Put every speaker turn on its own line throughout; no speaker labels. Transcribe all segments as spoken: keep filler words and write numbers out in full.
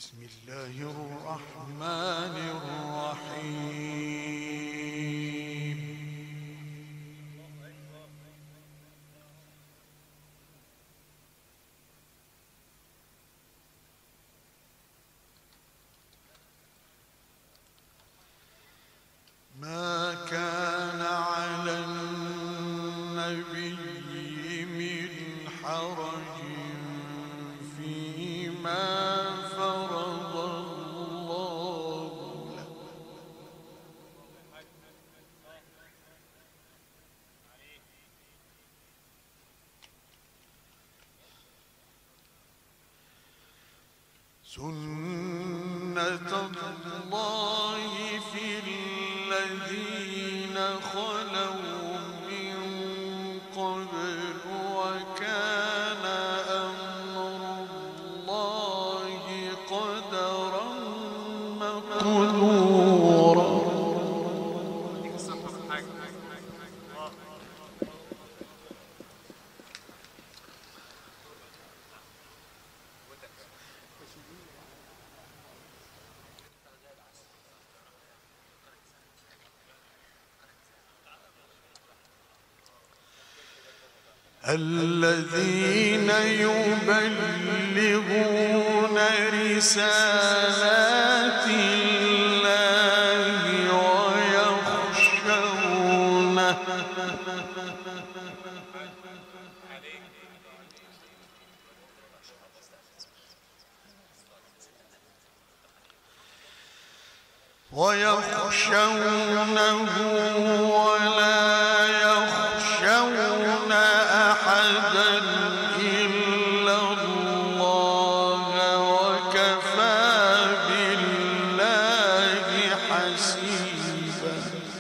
بسم الله الرحمن الرحيم. ما كان على النبي من حرج فيما فرض الله له، سنة الله في الذين خلوا من قبل، وكان أمر الله قدرا مقدورا. الذين يبلغون رسالات الله ويخشونه ويخشونه ولا يخشون أحدا إلا الله، وكفى بالله حسيبا.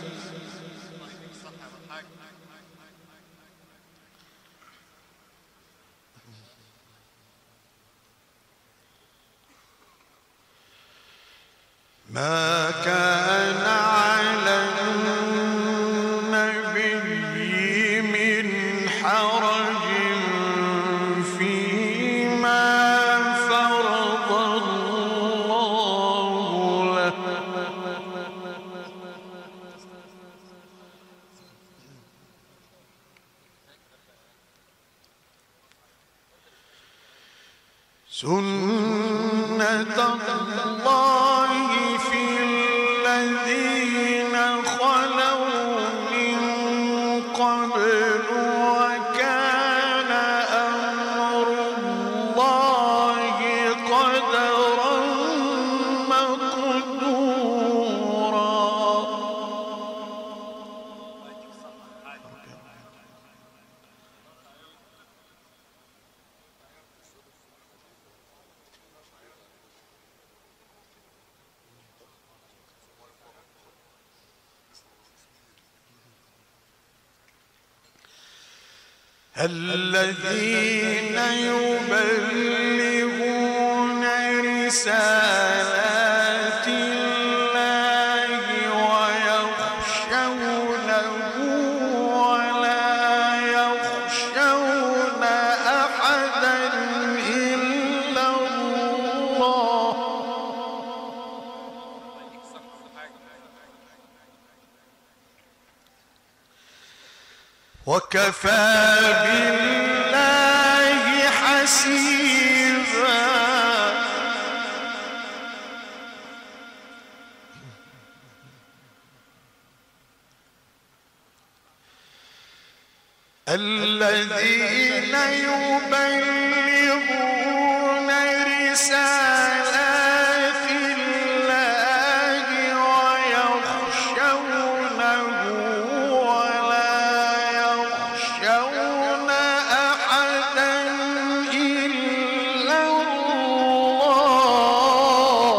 ما كان على النبي من حرج فيما فرض الله له، سنة الله في الذين خلوا من قبل، وكان أمر الله قدرا مقدورا. الذين يبلغون رسالات الله ويخشونه ولا يخشون أحدا إلا الله، وكفى بالله حسيبا. الذين يبلغون رسالات الله ويخشونه ولا يخشون أحدا إلا الله،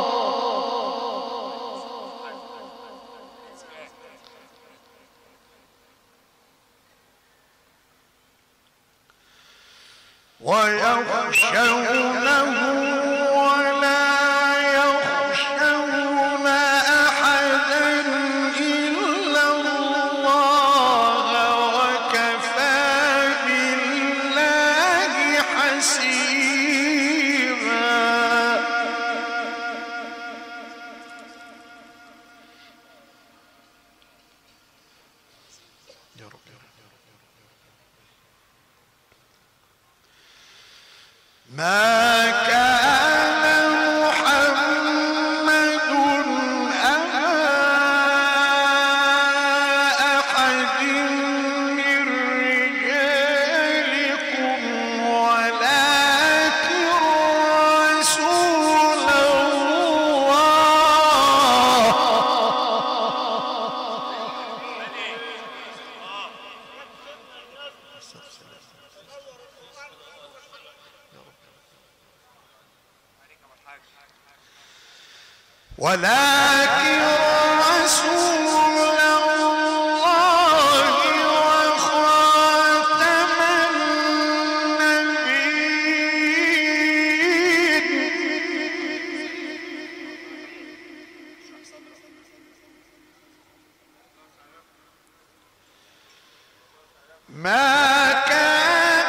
ويخشون ما كان محمد أبا أحد من رجالكم ولكن رسول الله ولكن رسول الله وخاتم النبيين ما كان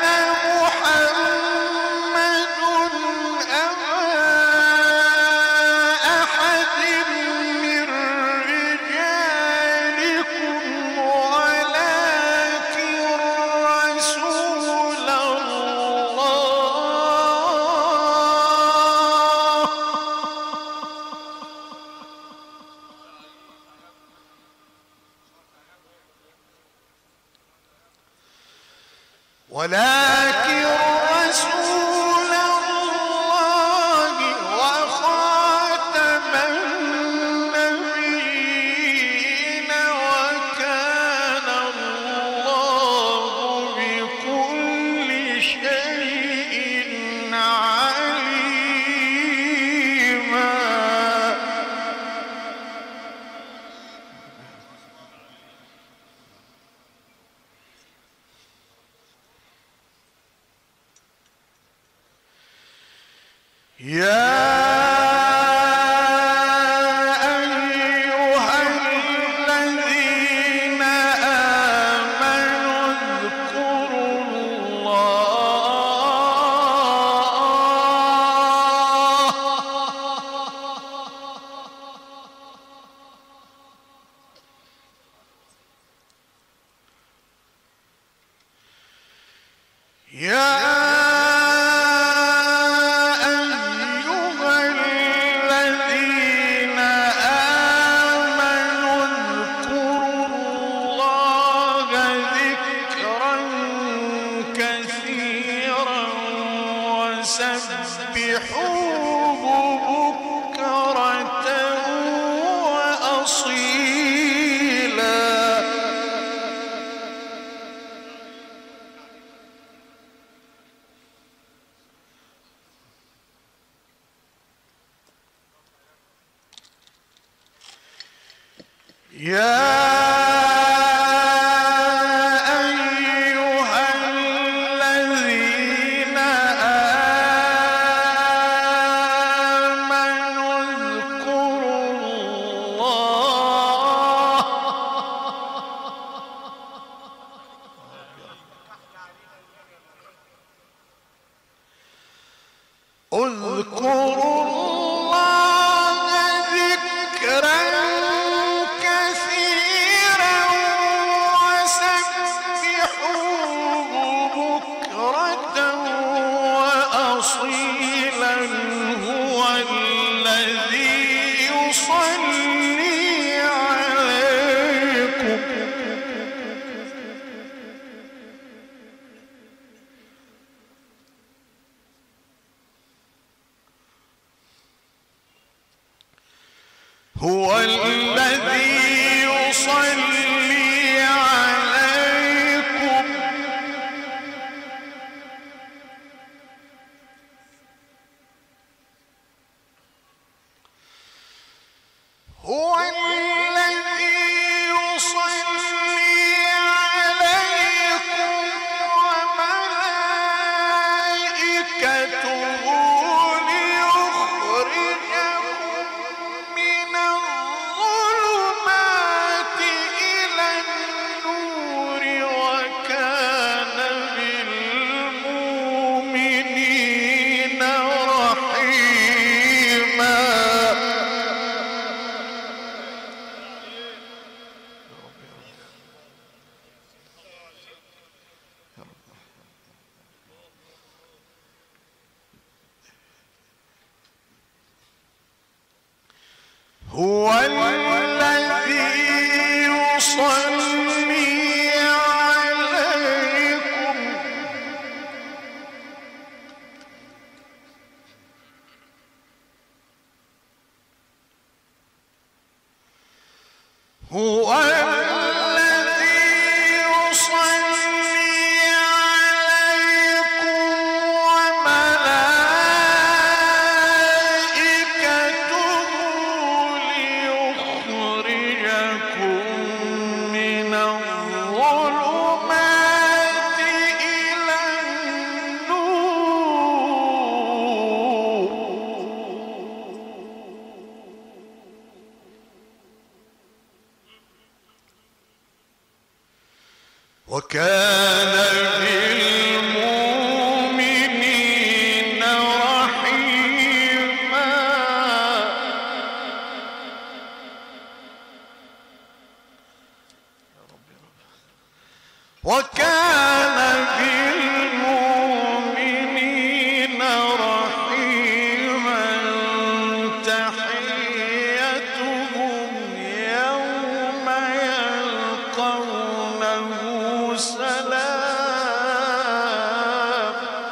محمد أبا أحد من رجالكم ولكن رسول الله ولكن رسول الله وخاتم النبيين وكان الله بكل شيء عليما. يا أيها الذين آمنوا اذكروا الله يا سبحوه بكرة وأصيلا. يا اذكروا الله ذكرا كثيرا وسبحوه بكرة وأصيلا. هو الذي يصلي عليكم هو الذي يصلي عليكم هو الذي يصلي عليكم وملائكته هو الذي يصلي عليكم هو الذي يصلي عليكم وملائكته ليخرجكم من الظلمات إلى النور وكان بالمؤمنين رحيما وكان بالمؤمنين رحيما تحيتهم يوم يلقونه سلام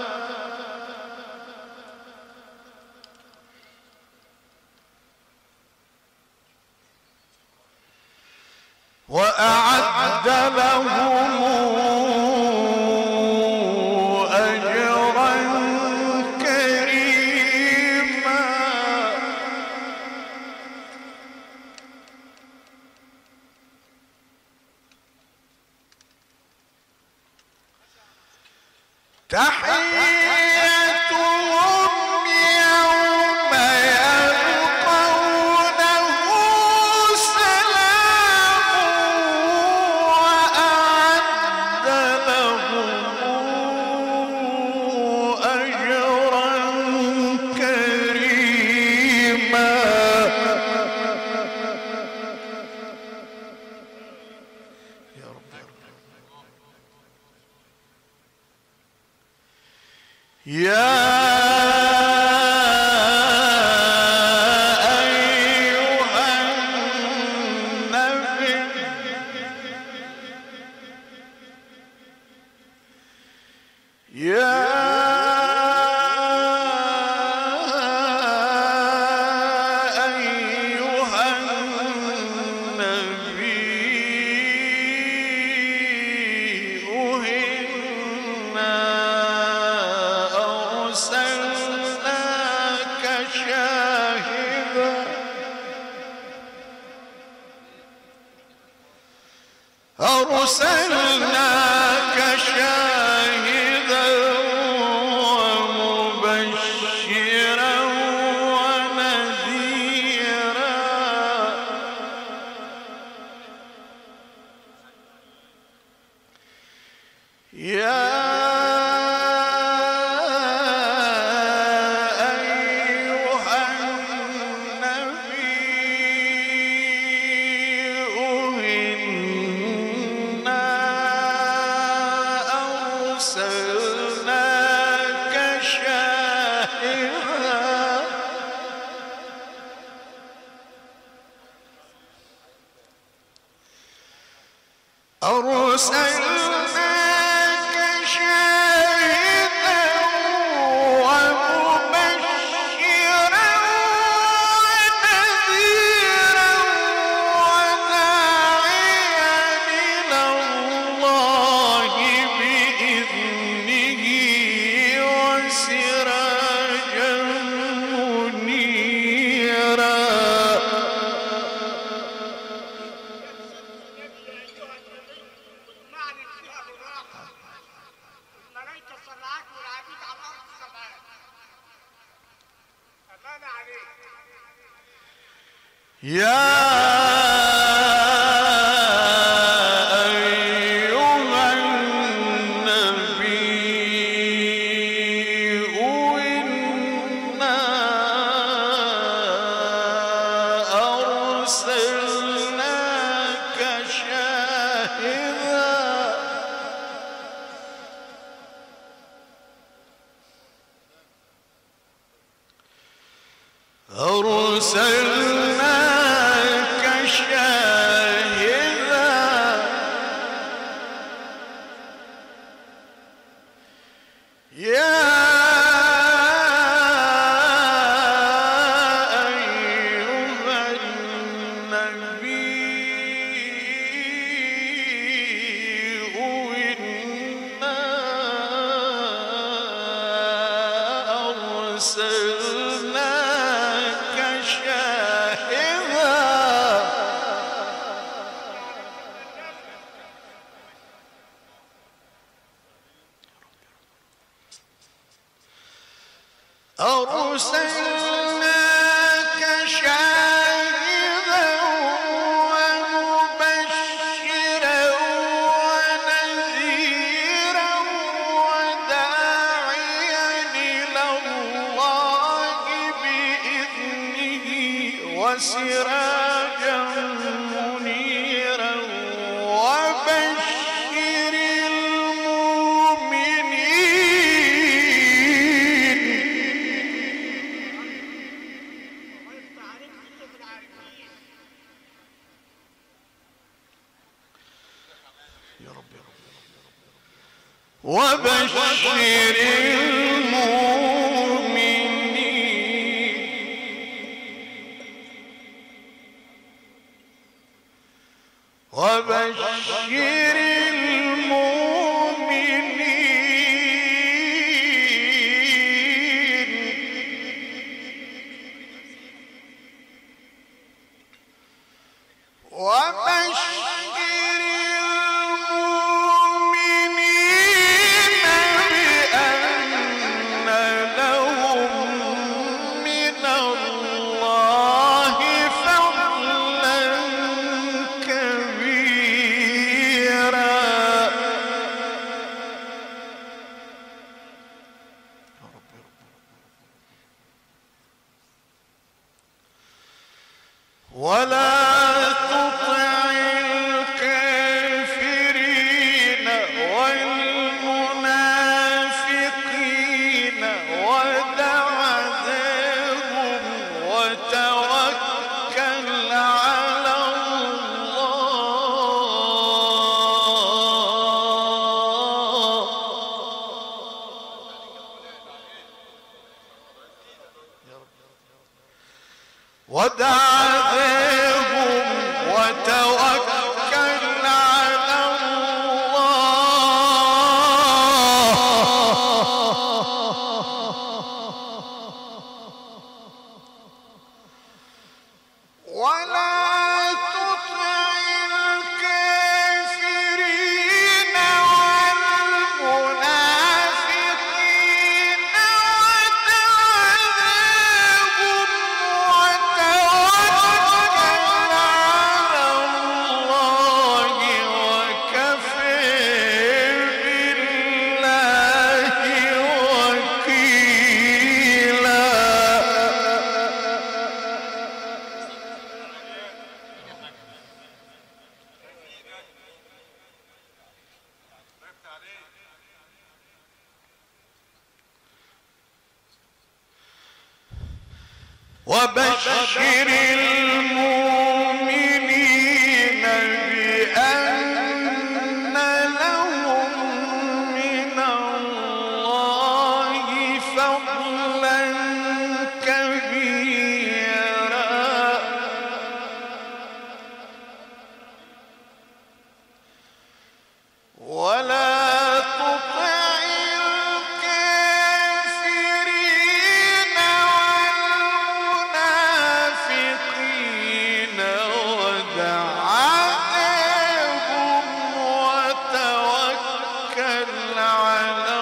وأعد لهم أجرا كريما تحيتهم يوم يلقونه سلام وأعد لهم أجرا كريما يا رب يا أيها النبي يا أيها النبي أهنا أرسلناك شاهدا أرسلناك شاهدا ومبشرا ونذيرا يا أيها النبي أهنا أرسلناك شاهدا أرسلناك شاهدا ومبشرا ونذيرا وداعيا إلى الله بإذنه وسراجا منيرا
الملائكة صلعات والعبيد على الأرض سبعات. أمان عليك.
يا أيها النبي إنا أرسلناك شاهدا أرسلناك أرسلناك شاهدا ومبشرا ونذيرا وداعيا إلى الله بإذنه وسراجا منيرا وبشر المؤمنين. يا رب يا رب وبشر المؤمنين وبشر المؤمنين وبشر المؤمنين بأن لهم من الله فضلا كبيرا. ولا تطع الكافرين والمنافقين ودع ذاهم وتوكل على الله. ودع ذاهم وتوكل على الله. ولا تطع الكافرين والمنافقين ودع ذاهم وتوكل على الله وكفى بالله وكيلا. وبشر المؤمنين بأن لهم من الله فضلا كبيرا. ولا تطع الكافرين والمنافقين ودع ذاهم وتوكل على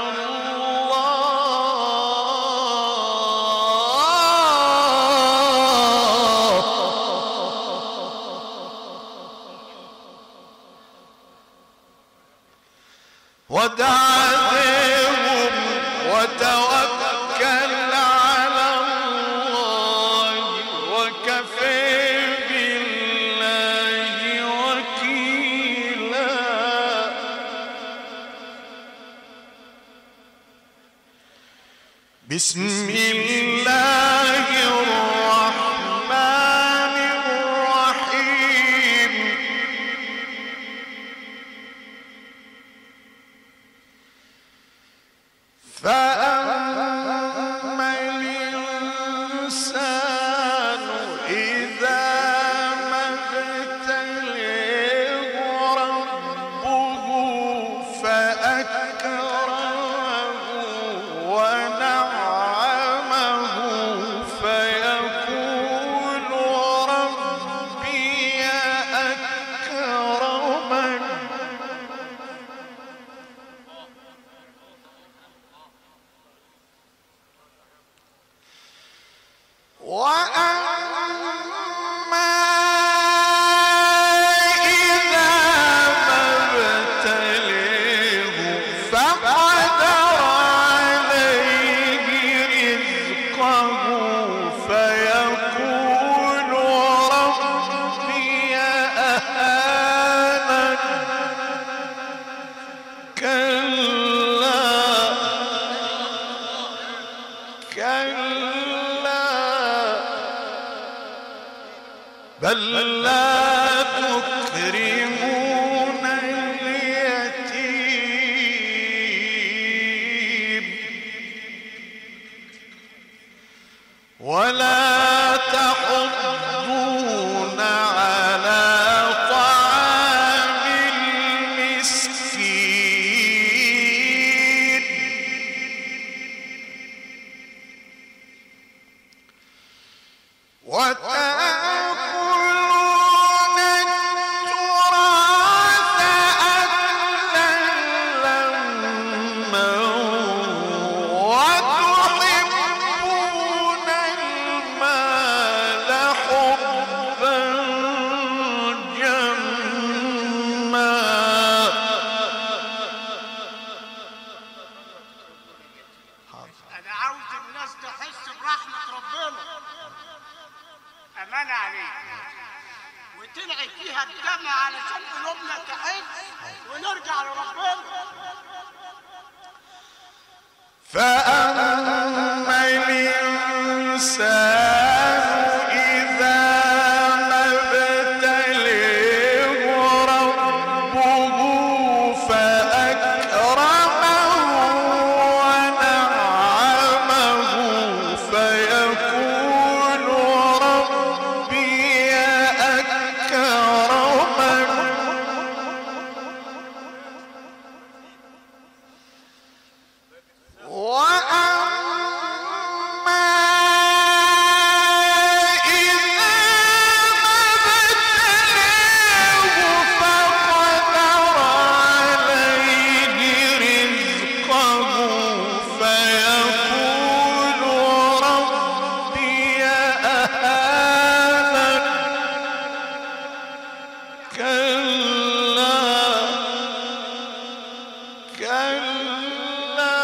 الله. ودع ذاهم وتوكل على الله وكفى بالله وكيلا. بسم الله الرحمن الرحيم. فأما الإنسان إذا ما ابتليه ربه فأكرمه ونعمه بل لا تكرمون اليتيم ولا تحضون على طعام المسكين وتأكلون التراث أكلا لما وتحبون المال حبا جما
انا عاوز الناس تحس برحمة ربنا، امانة عليك، وتلعب فيها الدم علشان قلوبنا تحس ونرجع لربنا.
فأما الإنسان إذا ما ابتليه ربه فأكرمه ونعمه فيقول ربي أكرمن وأما إذا ما ابتلاه فقدر عليه رزقه فيقول ربي أهانن كلا كلا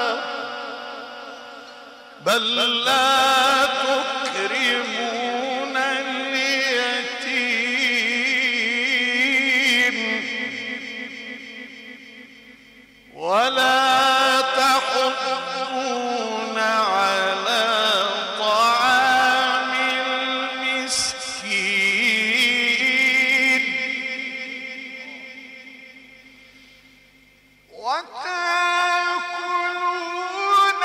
بل لا تكرمون اليتيم ولا تحضون على طعام المسكين وتأكلون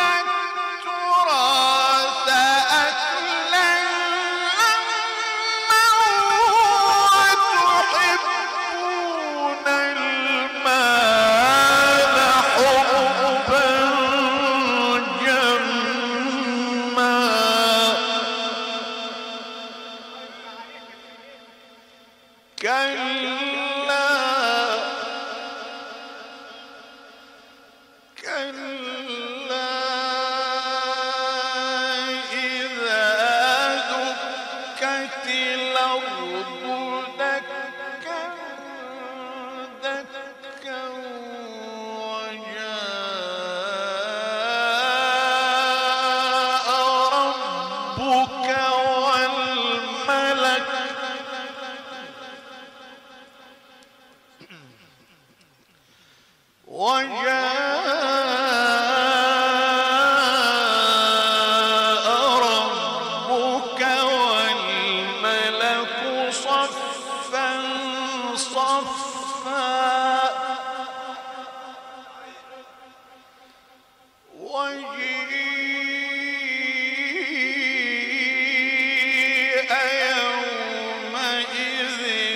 التراث أكلا لما وتحبون المال حبا جما كلا كلا إذا دكت الأرض دكا دكا وجاء ربك والملك وجاء ربك والملك صفا صفا وجيء يومئذ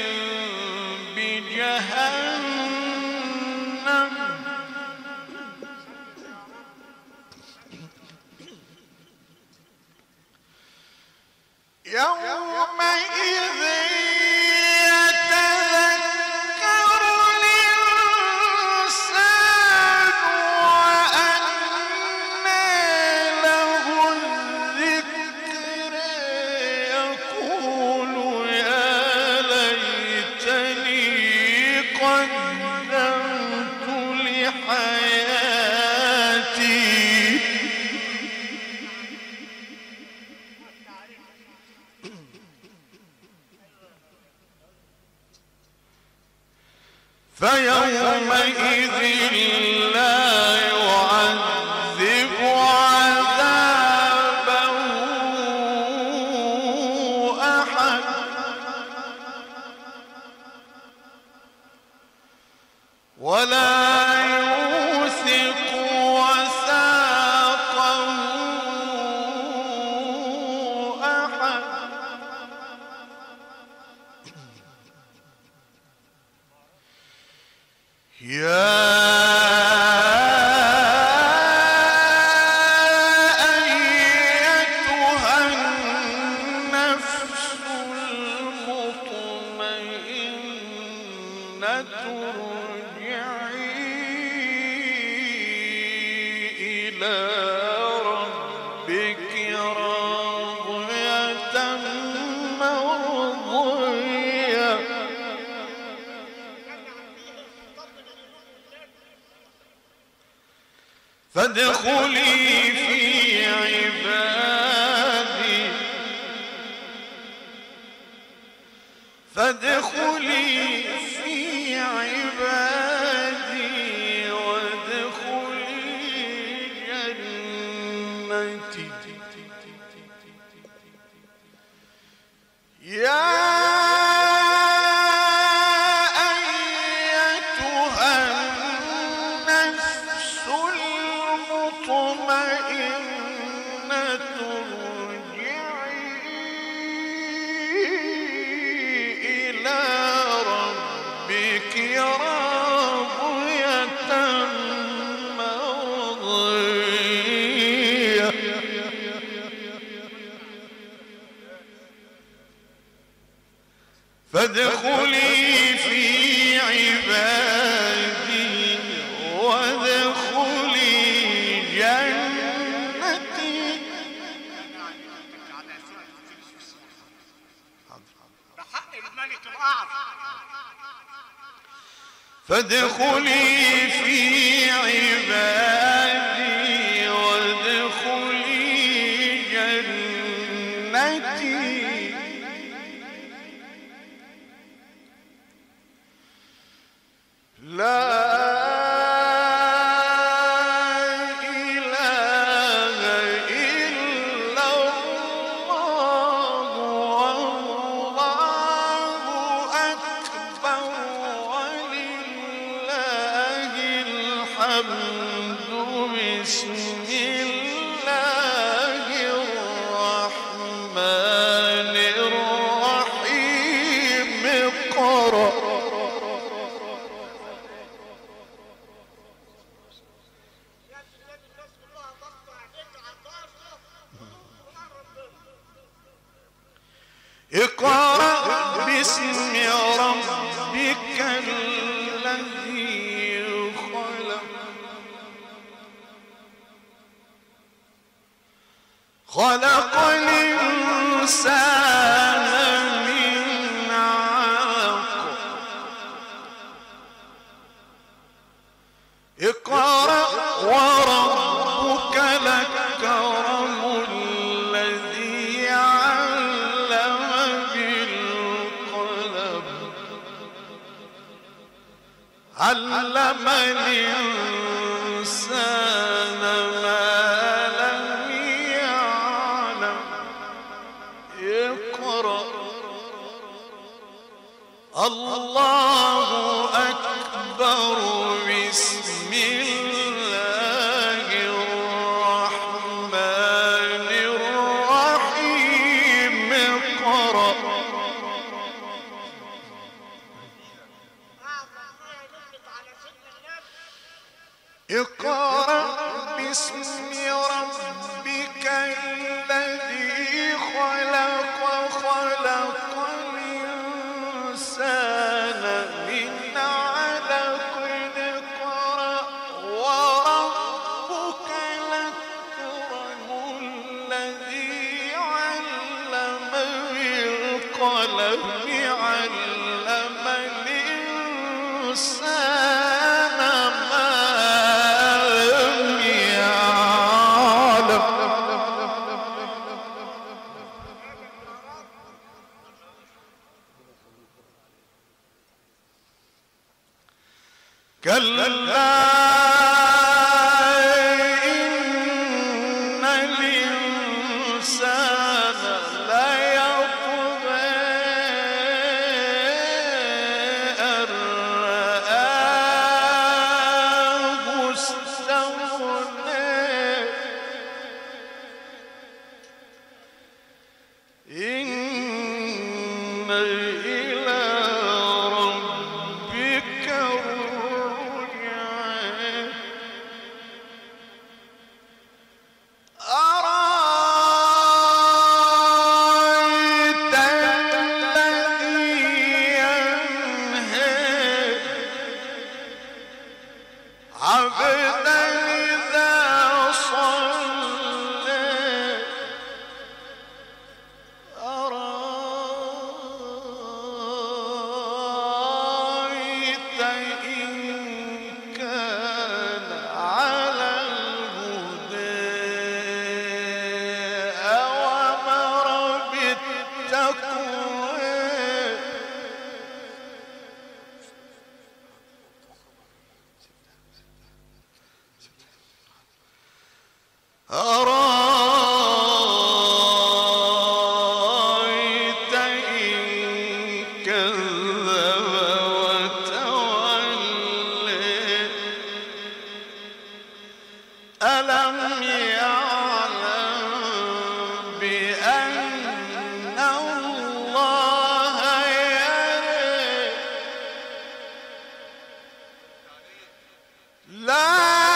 بجهنم يومئذ يتذكر الإنسان وأنى له الذكر يقول يا ليتني قدمت لحياتي فيومئذ لا يعذب عذابه أحد ولا يوثق وثاقه أحد. يا فادخلي في عبادي فادخلي في عبادي وادخلي جنتي. يا فادخلي في عبادي وادخلي جنتي.
بحق الملك الأعظم.
فادخلي في عبادي وادخلي جنتي. لا إله إلا الله والله أكبر ولله الحمد. بسم الله الرحمن الرحيم. اقرأ. اقرأ باسم ربك الذي خلق. خلق الإنسان من علق. اقرأ وربك الأكرم الذي علم بالقلم. علم الإنسان ما لم يعلم. اقرأ. الله أكبر. بسم الله الرحمن الرحيم. اقرأ. اقرأ باسم ربك الذي خلق. خلق الإنسان من علق. اقرأ وربك الأكرم الذي علم بالقلم. علم الإنسان ما لم يعلم. كلا إن الإنسان ليطغى أن رآه إلى ربك الرجعى أرأيت الذي ينهى عبدا إذا صلى أرأيت إن كان على الهدى أوامر بالتقوى أرأيت إن كذب وتولى ألم يعلم بأن الله يرى لا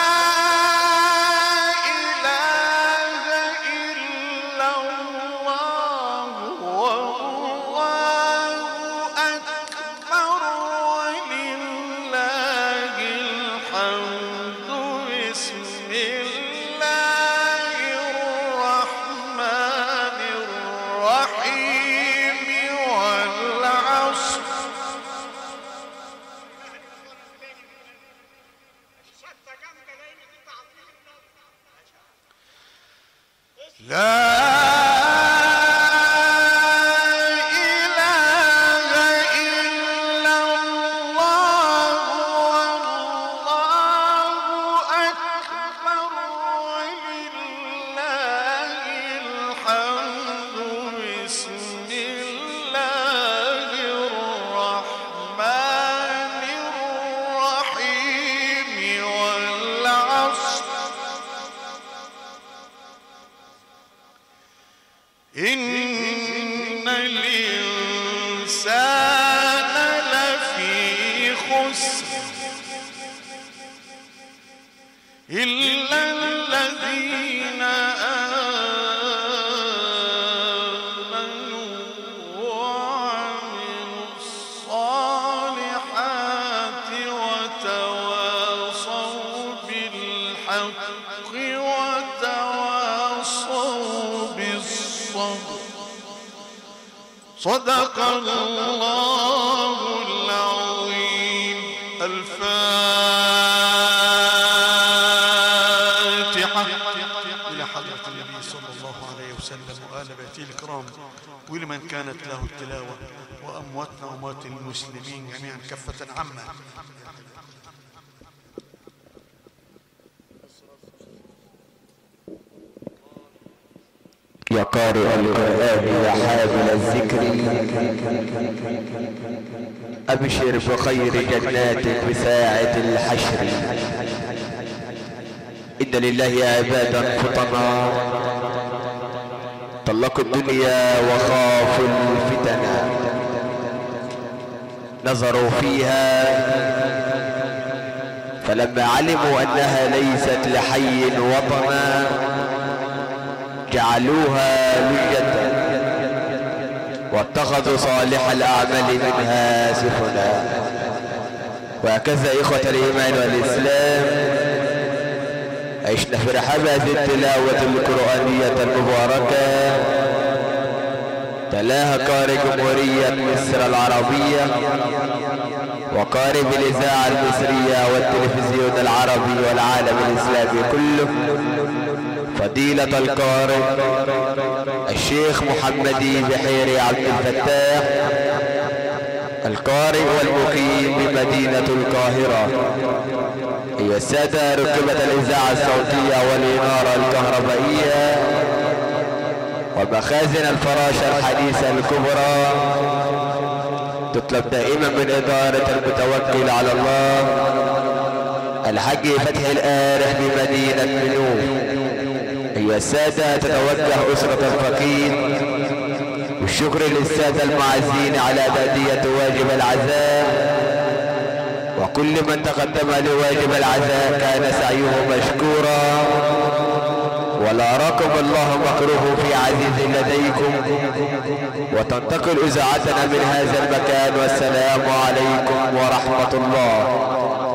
لا إله إلا الله والله أكبر ولله الحمد بسم الله الرحمن الرحيم والعصر إن الإنسان لفي خسر إلا الذين آمنوا وعملوا الصالحات وتواصوا بالحق وتواصوا بالصبر صدق الله العظيم. الفاتحة إلى حضرة النبي صلى الله عليه وسلم وآل بيته الكرام ولمن كانت له التلاوة وأمواتنا وأموات المسلمين جميعا كافة عامة.
يا قارئ القرآن يا حامل الذكر أبشر بخير جنات بساعة الحشر. إن لله عبادا فطنا طلقوا الدنيا وخافوا الفتن نظروا فيها فلما علموا أنها ليست لحي وطنا جعلوها لجة واتخذوا صالح الأعمال منها سفنا. وهكذا إخوة الإيمان والإسلام عشنا في رحاب هذه التلاوة القرآنية المباركة تلاها قارئ جمهورية مصر العربية وقارئ بالإذاعة المصرية والتلفزيون العربي والعالم الإسلامي كله فضيلة القارئ الشيخ محمدي بحيري عبد الفتاح القارئ والمقيم بمدينة القاهرة. أيها السادة ركبت الإذاعة الصوتية والإنارة الكهربائية ومخازن الفراشة الحديثة الكبرى تطلب دائما من إدارة المتوكل على الله الحاج فتحي الآرح بمدينة منوف. أيها السادة تتوجه أسرة الفقيد والشكر للسادة المعزين على تأدية واجب العزاء، وكل من تقدم لواجب العزاء كان سعيه مشكورا، ولاراكم الله مكروه في عزيز لديكم. وتنتقل إذاعتنا من هذا المكان، والسلام عليكم ورحمة الله.